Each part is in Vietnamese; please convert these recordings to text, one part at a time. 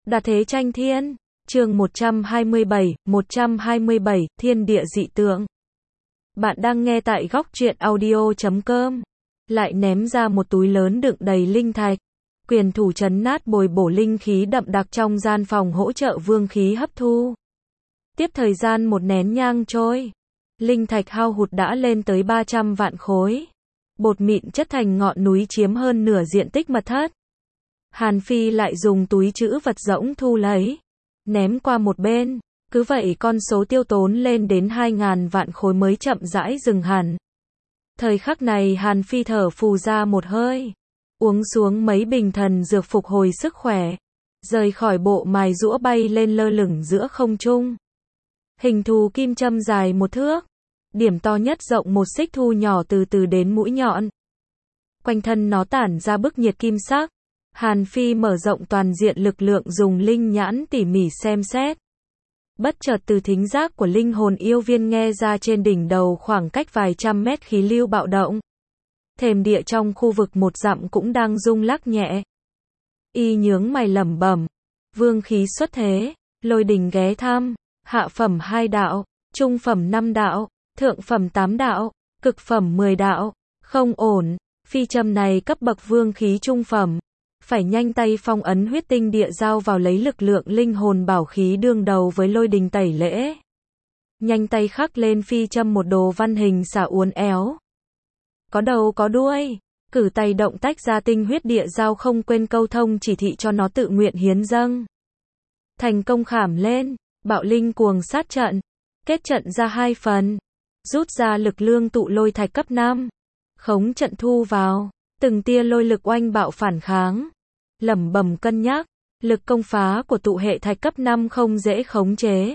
Đa thế tranh thiên, chương 127, thiên địa dị tượng. Bạn đang nghe tại góc truyện audio.com. Lại ném ra một túi lớn đựng đầy linh thạch. Quyền thủ trấn nát bồi bổ linh khí đậm đặc trong gian phòng hỗ trợ vương khí hấp thu. Tiếp thời gian một nén nhang trôi, linh thạch hao hụt đã lên tới 300 vạn khối. Bột mịn chất thành ngọn núi chiếm hơn nửa diện tích mật thất. Hàn Phi lại dùng túi trữ vật rỗng thu lấy, ném qua một bên, cứ vậy con số tiêu tốn lên đến 2.000 vạn khối mới chậm rãi dừng hẳn. Thời khắc này Hàn Phi thở phù ra một hơi, uống xuống mấy bình thần dược phục hồi sức khỏe, rời khỏi bộ mài giũa bay lên lơ lửng giữa không trung. Hình thù kim châm dài 1 thước, điểm to nhất rộng 1 xích, thu nhỏ từ từ đến mũi nhọn. Quanh thân nó tản ra bức nhiệt kim sắc. Hàn Phi mở rộng toàn diện lực lượng dùng linh nhãn tỉ mỉ xem xét. Bất chợt từ thính giác của linh hồn yêu viên nghe ra trên đỉnh đầu khoảng cách vài trăm mét khí lưu bạo động. Thềm địa trong khu vực 1 dặm cũng đang rung lắc nhẹ. Y nhướng mày lẩm bẩm, vương khí xuất thế, lôi đình ghé thăm, hạ phẩm 2 đạo, trung phẩm 5 đạo, thượng phẩm 8 đạo, cực phẩm 10 đạo, không ổn, phi châm này cấp bậc vương khí trung phẩm. Phải nhanh tay phong ấn huyết tinh địa giao vào lấy lực lượng linh hồn bảo khí đương đầu với lôi đình tẩy lễ. Nhanh tay khắc lên phi châm một đồ văn hình xà uốn éo. Có đầu có đuôi, cử tay động tách ra tinh huyết địa giao, không quên câu thông chỉ thị cho nó tự nguyện hiến dâng. Thành công khảm lên, bạo linh cuồng sát trận, kết trận ra 2 phần, rút ra lực lương tụ lôi thạch cấp 5, khống trận thu vào. Từng tia lôi lực oanh bạo phản kháng. Lẩm bẩm cân nhắc, lực công phá của tụ hệ thạch cấp 5 không dễ khống chế.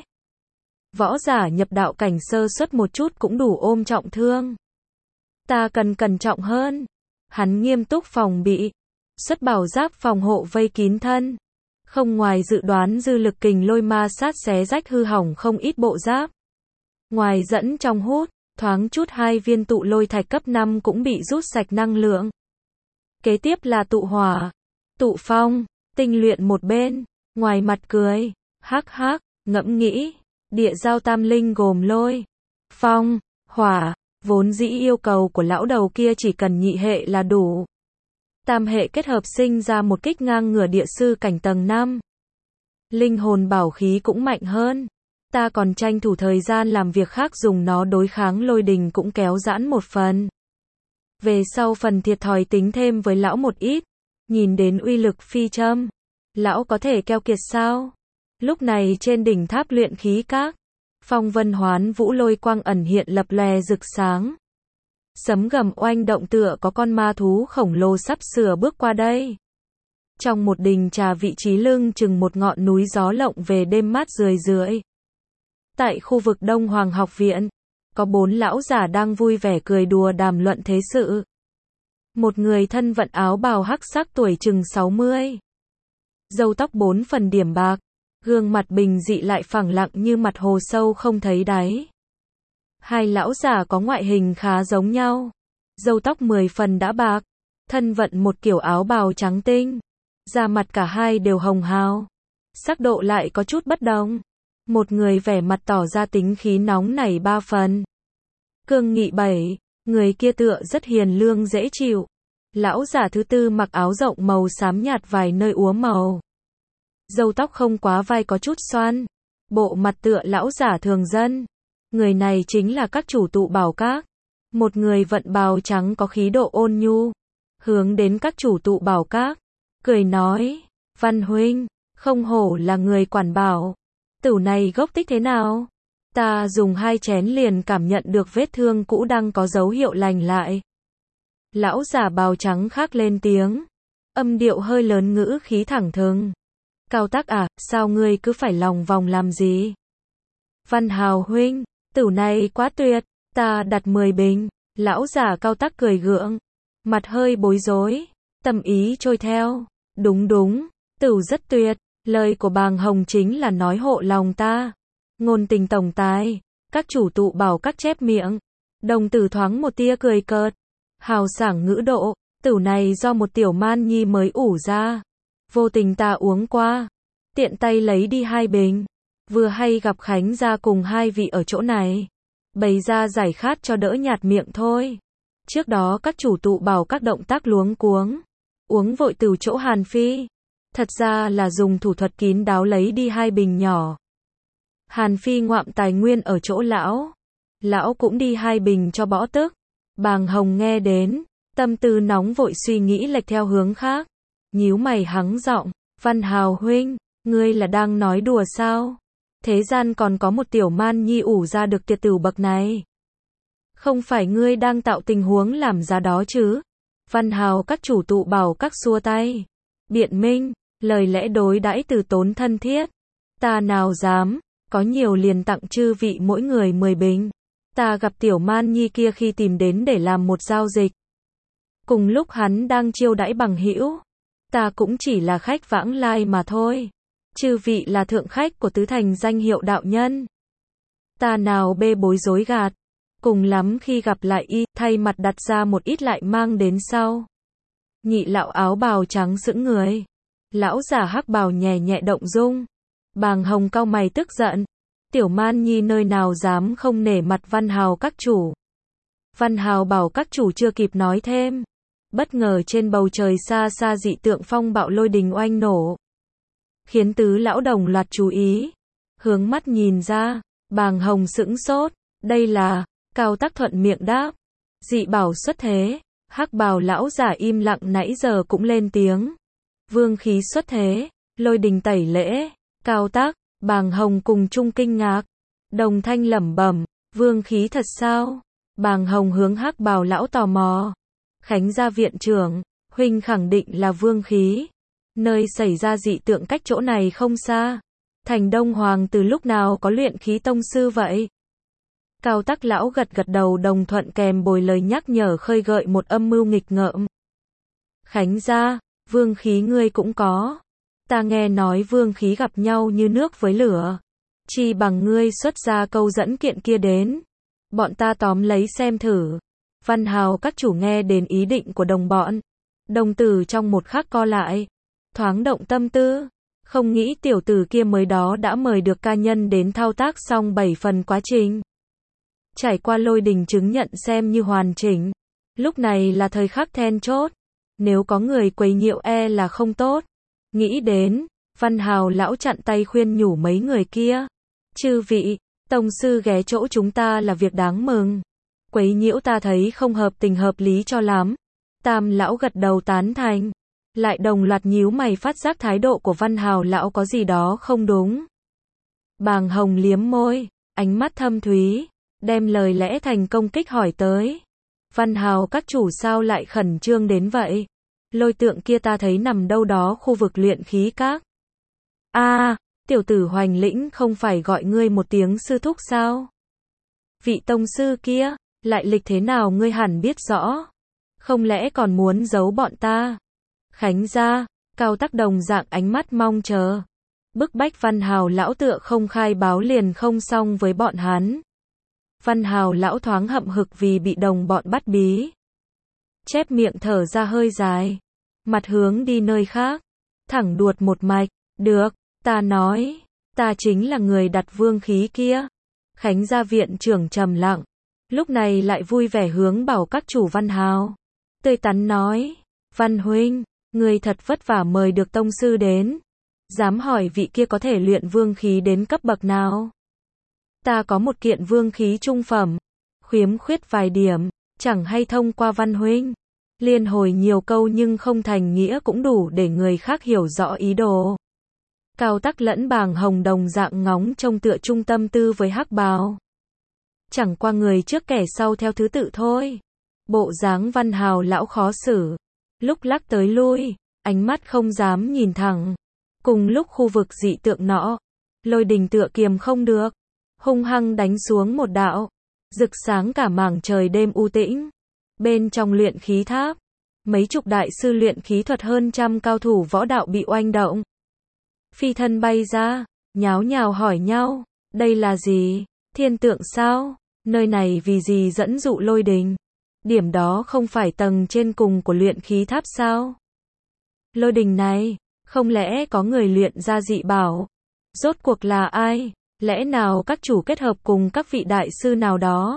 Võ giả nhập đạo cảnh sơ suất một chút cũng đủ ôm trọng thương. Ta cần cẩn trọng hơn. Hắn nghiêm túc phòng bị. Xuất bảo giáp phòng hộ vây kín thân. Không ngoài dự đoán dư lực kình lôi ma sát xé rách hư hỏng không ít bộ giáp. Ngoài dẫn trong hút, thoáng chút 2 viên tụ lôi thạch cấp 5 cũng bị rút sạch năng lượng. Kế tiếp là tụ hỏa, tụ phong, tinh luyện một bên, ngoài mặt cười, hắc hắc, ngẫm nghĩ, địa giao tam linh gồm lôi, phong, hỏa, vốn dĩ yêu cầu của lão đầu kia chỉ cần nhị hệ là đủ. Tam hệ kết hợp sinh ra một kích ngang ngửa địa sư cảnh tầng 5. Linh hồn bảo khí cũng mạnh hơn. Ta còn tranh thủ thời gian làm việc khác dùng nó đối kháng lôi đình cũng kéo giãn một phần. Về sau phần thiệt thòi tính thêm với lão một ít. Nhìn đến uy lực phi châm, lão có thể keo kiệt sao? Lúc này trên đỉnh tháp luyện khí các, phong vân hoán vũ lôi quang ẩn hiện lập lòe rực sáng. Sấm gầm oanh động tựa có con ma thú khổng lồ sắp sửa bước qua đây. Trong một đình trà vị trí lưng chừng một ngọn núi gió lộng về đêm mát rười rượi. Tại khu vực Đông Hoàng học viện, có 4 lão giả đang vui vẻ cười đùa đàm luận thế sự. Một người thân vận áo bào hắc sắc tuổi chừng 60. Râu tóc 4 phần điểm bạc, gương mặt bình dị lại phẳng lặng như mặt hồ sâu không thấy đáy. 2 lão giả có ngoại hình khá giống nhau. Râu tóc 10 phần đã bạc, thân vận một kiểu áo bào trắng tinh. Da mặt cả hai đều hồng hào. Sắc độ lại có chút bất đồng. Một người vẻ mặt tỏ ra tính khí nóng nảy 3 phần. Cương nghị 7, người kia tựa rất hiền lương dễ chịu. Lão giả thứ tư mặc áo rộng màu xám nhạt vài nơi úa màu. Râu tóc không quá vai có chút xoăn. Bộ mặt tựa lão giả thường dân. Người này chính là các chủ tụ bảo các. Một người vận bào trắng có khí độ ôn nhu. Hướng đến các chủ tụ bảo các. Cười nói, Văn huynh, không hổ là người quản bảo. Tửu này gốc tích thế nào? Ta dùng 2 chén liền cảm nhận được vết thương cũ đang có dấu hiệu lành lại. Lão giả bào trắng khác lên tiếng. Âm điệu hơi lớn ngữ khí thẳng thừng. Cao Tác à, sao ngươi cứ phải lòng vòng làm gì? Văn Hào huynh, tửu này quá tuyệt, ta đặt 10 bình. Lão giả Cao Tác cười gượng. Mặt hơi bối rối, tâm ý trôi theo. Đúng đúng, tửu rất tuyệt. Lời của bàng hồng chính là nói hộ lòng ta. Ngôn tình tổng tài, các chủ tụ bảo các chép miệng. Đồng tử thoáng một tia cười cợt. Hào sảng ngữ độ, tửu này do một tiểu man nhi mới ủ ra. Vô tình ta uống qua. tiện tay lấy đi 2 bình. Vừa hay gặp Khánh gia cùng 2 vị ở chỗ này. Bày ra giải khát cho đỡ nhạt miệng thôi. Trước đó các chủ tụ bảo các động tác luống cuống. Uống vội từ chỗ Hàn Phi. Thật ra là dùng thủ thuật kín đáo lấy đi 2 bình nhỏ. Hàn Phi ngoạm tài nguyên ở chỗ lão. Lão cũng đi 2 bình cho bỏ tức. Bàng Hồng nghe đến, tâm tư nóng vội suy nghĩ lệch theo hướng khác. Nhíu mày hắng giọng, Văn Hào huynh, ngươi là đang nói đùa sao? Thế gian còn có một tiểu man nhi ủ ra được tiệt tửu bậc này. Không phải ngươi đang tạo tình huống làm ra đó chứ? Văn Hào các chủ tụ bảo các xua tay. Biện minh, lời lẽ đối đãi từ tốn thân thiết. Ta nào dám, có nhiều liền tặng chư vị mỗi người 10 bình. Ta gặp tiểu man nhi kia khi tìm đến để làm một giao dịch. Cùng lúc hắn đang chiêu đãi bằng hữu. Ta cũng chỉ là khách vãng lai mà thôi. Chư vị là thượng khách của tứ thành danh hiệu đạo nhân. Ta nào bê bối dối gạt. Cùng lắm khi gặp lại y, thay mặt đặt ra một ít lại mang đến sau. Nhị lão áo bào trắng sững người. Lão giả hắc bào nhẹ nhẹ động dung. Bàng Hồng cau mày tức giận. Tiểu man nhi nơi nào dám không nể mặt Văn Hào các chủ. Văn Hào bảo các chủ chưa kịp nói thêm. Bất ngờ trên bầu trời xa xa dị tượng phong bạo lôi đình oanh nổ. Khiến tứ lão đồng loạt chú ý. Hướng mắt nhìn ra, Bàng Hồng sững sốt. Đây là, Cao Tắc thuận miệng đáp. Dị bảo xuất thế. Hắc bào lão giả im lặng nãy giờ cũng lên tiếng. Vương khí xuất thế, lôi đình tẩy lễ. Cao Tắc, Bàng Hồng cùng chung kinh ngạc. Đồng thanh lẩm bẩm, vương khí thật sao? Bàng Hồng hướng hắc bào lão tò mò. Khánh gia viện trưởng, huynh khẳng định là vương khí. Nơi xảy ra dị tượng cách chỗ này không xa. Thành Đông Hoàng từ lúc nào có luyện khí tông sư vậy? Cao Tắc lão gật gật đầu đồng thuận kèm bồi lời nhắc nhở khơi gợi một âm mưu nghịch ngợm. Khánh gia, vương khí ngươi cũng có. Ta nghe nói vương khí gặp nhau như nước với lửa. Chi bằng ngươi xuất ra câu dẫn kiện kia đến. Bọn ta tóm lấy xem thử. Văn Hào các chủ nghe đến ý định của đồng bọn. Đồng tử trong một khắc co lại. Thoáng động tâm tư. Không nghĩ tiểu tử kia mới đó đã mời được ca nhân đến thao tác xong 7 phần quá trình. Trải qua lôi đình chứng nhận xem như hoàn chỉnh. Lúc này là thời khắc then chốt. Nếu có người quấy nhiễu là không tốt. Nghĩ đến, Văn Hào lão chặn tay khuyên nhủ mấy người kia. Chư vị, tông sư ghé chỗ chúng ta là việc đáng mừng. Quấy nhiễu ta thấy không hợp tình hợp lý cho lắm. Tam lão gật đầu tán thành. Lại đồng loạt nhíu mày phát giác thái độ của Văn Hào lão có gì đó không đúng. Bàng Hồng liếm môi, ánh mắt thâm thúy, đem lời lẽ thành công kích hỏi tới. Văn Hào các chủ sao lại khẩn trương đến vậy? Lôi tượng kia ta thấy nằm đâu đó khu vực luyện khí các. Tiểu tử Hoành Lĩnh không phải gọi ngươi một tiếng sư thúc sao? Vị tông sư kia, lại lịch thế nào ngươi hẳn biết rõ. Không lẽ còn muốn giấu bọn ta? Khánh gia, Cao Tắc đồng dạng ánh mắt mong chờ. Bức bách Văn Hào lão tựa không khai báo liền không xong với bọn hắn. Văn Hào lão thoáng hậm hực vì bị đồng bọn bắt bí. Chép miệng thở ra hơi dài. Mặt hướng đi nơi khác. Thẳng đuột một mạch. Được, ta nói. Ta chính là người đặt vương khí kia. Khánh gia viện trưởng trầm lặng. Lúc này lại vui vẻ hướng bảo các chủ Văn Hào. Tươi tắn nói. Văn huynh, người thật vất vả mời được tông sư đến. Dám hỏi vị kia có thể luyện vương khí đến cấp bậc nào? Ta có một kiện vương khí trung phẩm. Khiếm khuyết vài điểm. Chẳng hay thông qua Văn huynh. Liên hồi nhiều câu nhưng không thành nghĩa cũng đủ để người khác hiểu rõ ý đồ. Cao Tắc lẫn Bàng Hồng đồng dạng ngóng trông tựa trung tâm tư với hắc bào. Chẳng qua người trước kẻ sau theo thứ tự thôi. Bộ dáng Văn Hào lão khó xử. Lúc lắc tới lui, ánh mắt không dám nhìn thẳng. Cùng lúc khu vực dị tượng nọ, lôi đình tựa kiềm không được. Hung hăng đánh xuống một đạo. Rực sáng cả mảng trời đêm u tĩnh. Bên trong luyện khí tháp, mấy chục đại sư luyện khí thuật hơn trăm cao thủ võ đạo bị oanh động. Phi thân bay ra, nháo nhào hỏi nhau, đây là gì? Thiên tượng sao? Nơi này vì gì dẫn dụ lôi đình? Điểm đó không phải tầng trên cùng của luyện khí tháp sao? Lôi đình này, Không lẽ có người luyện ra dị bảo? Rốt cuộc là ai? Lẽ nào các chủ kết hợp cùng các vị đại sư nào đó?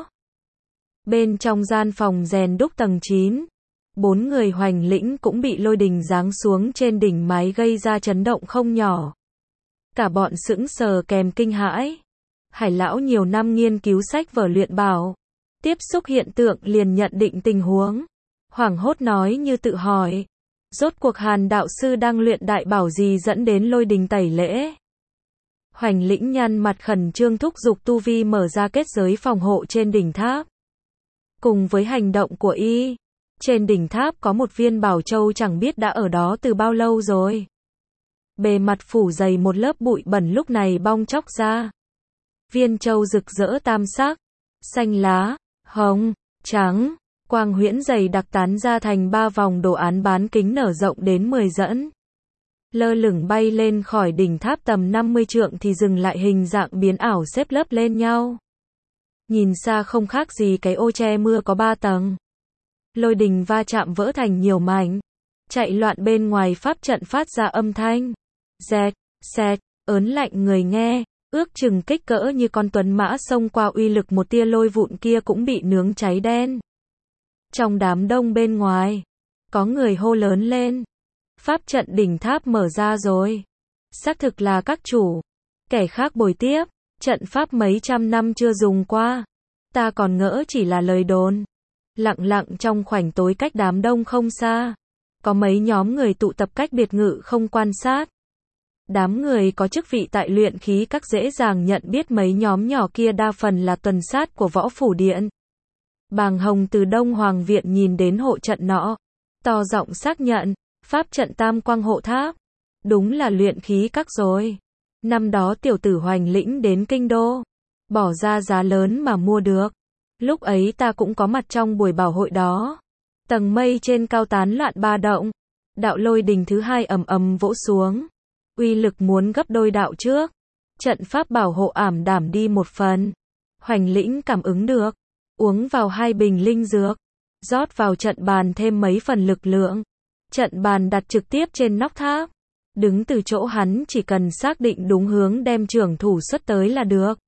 Bên trong gian phòng rèn đúc tầng 9, 4 người Hoành Lĩnh cũng bị lôi đình giáng xuống trên đỉnh mái gây ra chấn động không nhỏ. Cả bọn sững sờ kèm kinh hãi. Hải lão nhiều năm nghiên cứu sách vở luyện bảo, tiếp xúc hiện tượng liền nhận định tình huống. Hoảng hốt nói như tự hỏi. Rốt cuộc Hàn đạo sư đang luyện đại bảo gì dẫn đến lôi đình tẩy lễ? Hoành Lĩnh nhăn mặt khẩn trương thúc giục tu vi mở ra kết giới phòng hộ trên đỉnh tháp. Cùng với hành động của y, trên đỉnh tháp có một viên bảo châu chẳng biết đã ở đó từ bao lâu rồi. Bề mặt phủ dày một lớp bụi bẩn lúc này bong tróc ra. Viên châu rực rỡ tam sắc, xanh lá, hồng, trắng, quang huyễn dày đặc tán ra thành 3 vòng đồ án bán kính nở rộng đến 10 dẫn. Lơ lửng bay lên khỏi đỉnh tháp tầm 50 trượng thì dừng lại hình dạng biến ảo xếp lớp lên nhau. Nhìn xa không khác gì cái ô che mưa có 3 tầng. Lôi đình va chạm vỡ thành nhiều mảnh. Chạy loạn bên ngoài pháp trận phát ra âm thanh. Dẹt, xẹt, ớn lạnh người nghe. Ước chừng kích cỡ như con tuấn mã xông qua uy lực một tia lôi vụn kia cũng bị nướng cháy đen. Trong đám đông bên ngoài, có người hô lớn lên. Pháp trận đỉnh tháp mở ra rồi. Xác thực là các chủ. Kẻ khác bồi tiếp. Trận pháp mấy trăm năm chưa dùng qua. Ta còn ngỡ chỉ là lời đồn. Lặng lặng trong khoảnh tối cách đám đông không xa. Có mấy nhóm người tụ tập cách biệt ngự không quan sát. Đám người có chức vị tại luyện khí các dễ dàng nhận biết mấy nhóm nhỏ kia đa phần là tuần sát của Võ Phủ Điện. Bàng Hồng từ Đông Hoàng Viện nhìn đến hộ trận nọ. To giọng xác nhận. Pháp trận Tam Quang Hộ Tháp. Đúng là luyện khí các rồi. Năm đó tiểu tử Hoành Lĩnh đến kinh đô. Bỏ ra giá lớn mà mua được. Lúc ấy ta cũng có mặt trong buổi bảo hội đó. Tầng mây trên cao tán loạn ba động. Đạo lôi đình thứ hai ầm ầm vỗ xuống. Uy lực muốn gấp đôi đạo trước. Trận pháp bảo hộ ảm đảm đi một phần. Hoành Lĩnh cảm ứng được. Uống vào 2 bình linh dược. Rót vào trận bàn thêm mấy phần lực lượng. Trận bàn đặt trực tiếp trên nóc tháp. Đứng từ chỗ hắn chỉ cần xác định đúng hướng đem trưởng thủ xuất tới là được.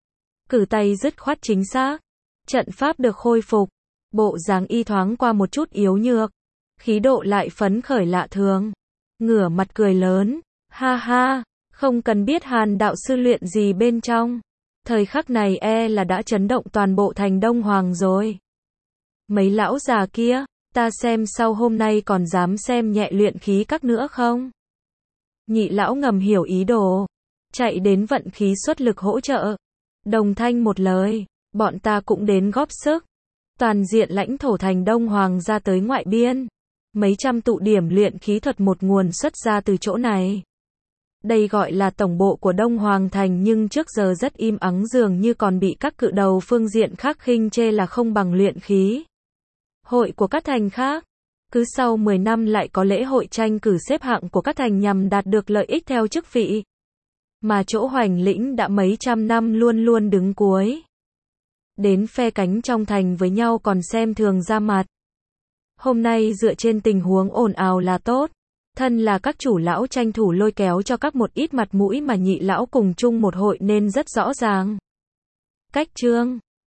Cử tay dứt khoát chính xác. Trận pháp được khôi phục. Bộ dáng y thoáng qua một chút yếu nhược. Khí độ lại phấn khởi lạ thường. Ngửa mặt cười lớn. Ha ha, không cần biết Hàn đạo sư luyện gì bên trong. Thời khắc này là đã chấn động toàn bộ thành Đông Hoàng rồi. Mấy lão già kia, ta xem sau hôm nay còn dám xem nhẹ luyện khí các nữa không? Nhị lão ngầm hiểu ý đồ. Chạy đến vận khí xuất lực hỗ trợ. Đồng thanh một lời, bọn ta cũng đến góp sức. Toàn diện lãnh thổ thành Đông Hoàng ra tới ngoại biên. Mấy trăm tụ điểm luyện khí thuật một nguồn xuất ra từ chỗ này. Đây gọi là tổng bộ của Đông Hoàng thành nhưng trước giờ rất im ắng dường như còn bị các cự đầu phương diện khác khinh chê là không bằng luyện khí. Hội của các thành khác. Cứ sau 10 năm lại có lễ hội tranh cử xếp hạng của các thành nhằm đạt được lợi ích theo chức vị. Mà chỗ Hoành Lĩnh đã mấy trăm năm luôn luôn đứng cuối. Đến phe cánh trong thành với nhau còn xem thường ra mặt. Hôm nay dựa trên tình huống ồn ào là tốt. Thân là các chủ lão tranh thủ lôi kéo cho các một ít mặt mũi mà nhị lão cùng chung một hội nên rất rõ ràng. Cách chương